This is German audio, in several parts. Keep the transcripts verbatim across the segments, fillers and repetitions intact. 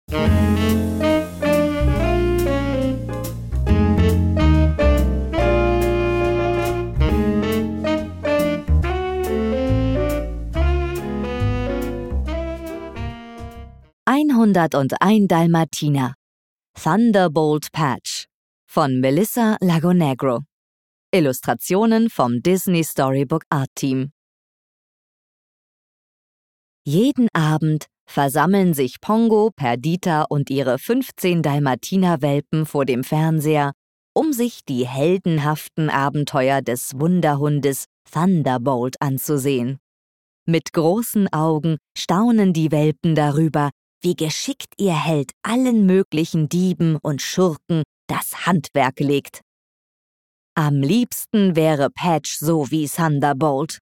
hunderteins Dalmatiner. Thunderbolt Patch von Melissa Lagonegro. Illustrationen vom Disney Storybook Art Team. Jeden Abend versammeln sich Pongo, Perdita und ihre fünfzehn Dalmatiner-Welpen vor dem Fernseher, um sich die heldenhaften Abenteuer des Wunderhundes Thunderbolt anzusehen. Mit großen Augen staunen die Welpen darüber, wie geschickt ihr Held allen möglichen Dieben und Schurken das Handwerk legt. Am liebsten wäre Patch so wie Thunderbolt.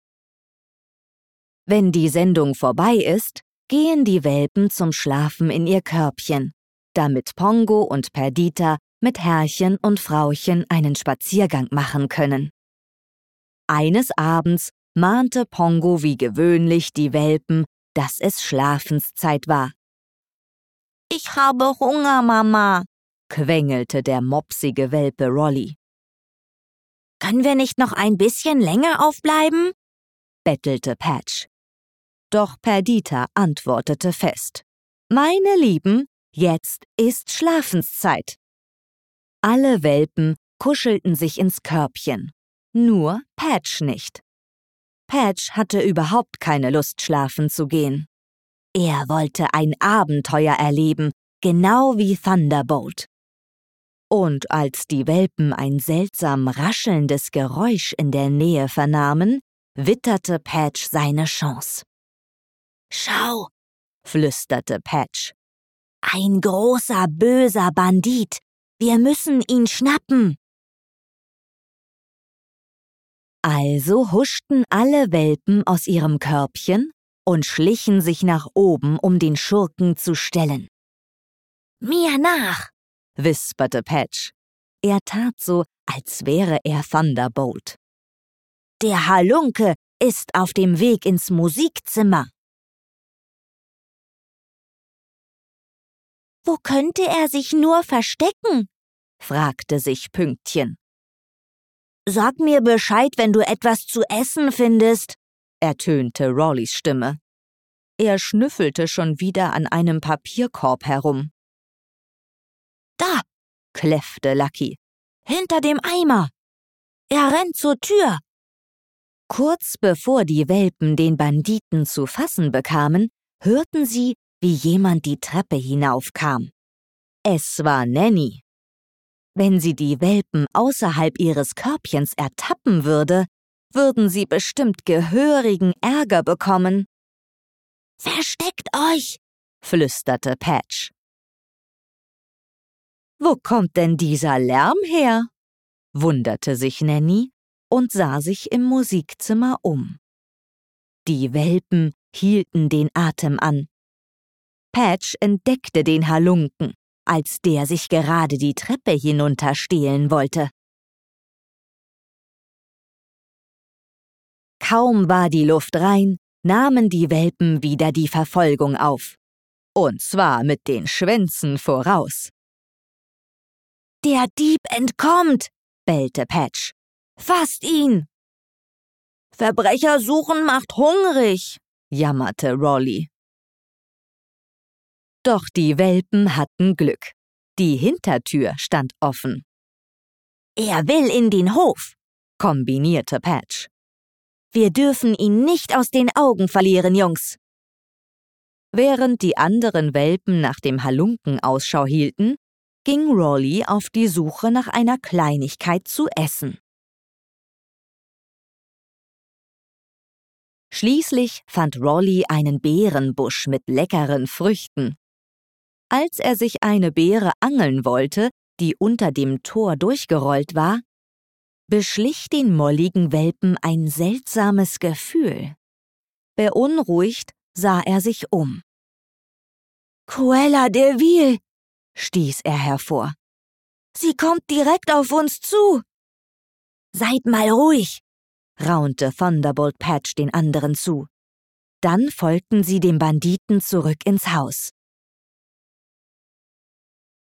Wenn die Sendung vorbei ist, gehen die Welpen zum Schlafen in ihr Körbchen, damit Pongo und Perdita mit Herrchen und Frauchen einen Spaziergang machen können. Eines Abends mahnte Pongo wie gewöhnlich die Welpen, dass es Schlafenszeit war. »Ich habe Hunger, Mama«, quengelte der mopsige Welpe Rolly. »Können wir nicht noch ein bisschen länger aufbleiben?«, bettelte Patch. Doch Perdita antwortete fest: »Meine Lieben, jetzt ist Schlafenszeit.« Alle Welpen kuschelten sich ins Körbchen, nur Patch nicht. Patch hatte überhaupt keine Lust, schlafen zu gehen. Er wollte ein Abenteuer erleben, genau wie Thunderbolt. Und als die Welpen ein seltsam raschelndes Geräusch in der Nähe vernahmen, witterte Patch seine Chance. »Schau«, flüsterte Patch. »Ein großer, böser Bandit. Wir müssen ihn schnappen.« Also huschten alle Welpen aus ihrem Körbchen und schlichen sich nach oben, um den Schurken zu stellen. »Mir nach«, wisperte Patch. Er tat so, als wäre er Thunderbolt. »Der Halunke ist auf dem Weg ins Musikzimmer.« »Wo könnte er sich nur verstecken?«, fragte sich Pünktchen. »Sag mir Bescheid, wenn du etwas zu essen findest«, ertönte Rollys Stimme. Er schnüffelte schon wieder an einem Papierkorb herum. »Da«, kläffte Lucky, »hinter dem Eimer. Er rennt zur Tür.« Kurz bevor die Welpen den Banditen zu fassen bekamen, hörten sie, wie jemand die Treppe hinaufkam. Es war Nanny. Wenn sie die Welpen außerhalb ihres Körbchens ertappen würde, würden sie bestimmt gehörigen Ärger bekommen. »Versteckt euch«, flüsterte Patch. »Wo kommt denn dieser Lärm her?«, wunderte sich Nanny und sah sich im Musikzimmer um. Die Welpen hielten den Atem an. Patch entdeckte den Halunken, als der sich gerade die Treppe hinunterstehlen wollte. Kaum war die Luft rein, nahmen die Welpen wieder die Verfolgung auf. Und zwar mit den Schwänzen voraus. »Der Dieb entkommt«, bellte Patch. »Fasst ihn!« »Verbrecher suchen macht hungrig«, jammerte Rolly. Doch die Welpen hatten Glück. Die Hintertür stand offen. »Er will in den Hof«, kombinierte Patch. »Wir dürfen ihn nicht aus den Augen verlieren, Jungs.« Während die anderen Welpen nach dem Halunken Ausschau hielten, ging Rolly auf die Suche nach einer Kleinigkeit zu essen. Schließlich fand Rolly einen Beerenbusch mit leckeren Früchten. Als er sich eine Beere angeln wollte, die unter dem Tor durchgerollt war, beschlich den molligen Welpen ein seltsames Gefühl. Beunruhigt sah er sich um. »Cruella de Vil«, stieß er hervor. »Sie kommt direkt auf uns zu.« »Seid mal ruhig«, raunte Thunderbolt Patch den anderen zu. Dann folgten sie dem Banditen zurück ins Haus.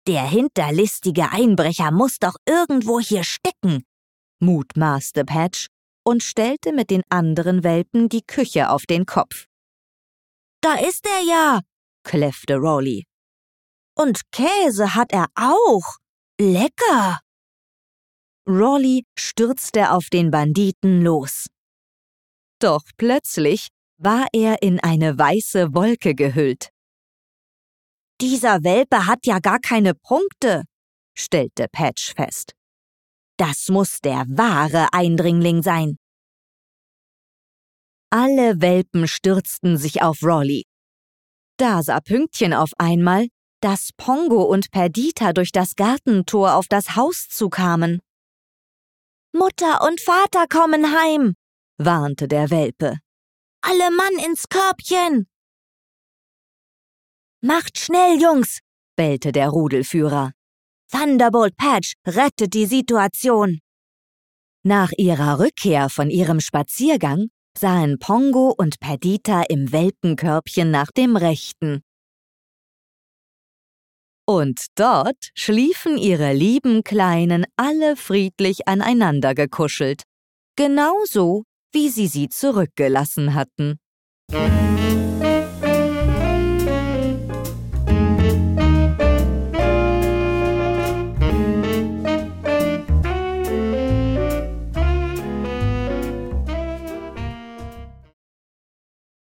Der hinterlistige Einbrecher muss doch irgendwo hier stecken, mutmaßte Patch und stellte mit den anderen Welpen die Küche auf den Kopf. »Da ist er ja«, kläffte Rolly. »Und Käse hat er auch. Lecker!« Rolly stürzte auf den Banditen los. Doch plötzlich war er in eine weiße Wolke gehüllt. »Dieser Welpe hat ja gar keine Punkte«, stellte Patch fest. »Das muss der wahre Eindringling sein.« Alle Welpen stürzten sich auf Rolly. Da sah Pünktchen auf einmal, dass Pongo und Perdita durch das Gartentor auf das Haus zukamen. »Mutter und Vater kommen heim«, warnte der Welpe. »Alle Mann ins Körbchen!« »Macht schnell, Jungs«, bellte der Rudelführer. »Thunderbolt Patch rettet die Situation.« Nach ihrer Rückkehr von ihrem Spaziergang sahen Pongo und Perdita im Welpenkörbchen nach dem Rechten. Und dort schliefen ihre lieben Kleinen alle friedlich aneinander gekuschelt, genauso wie sie sie zurückgelassen hatten.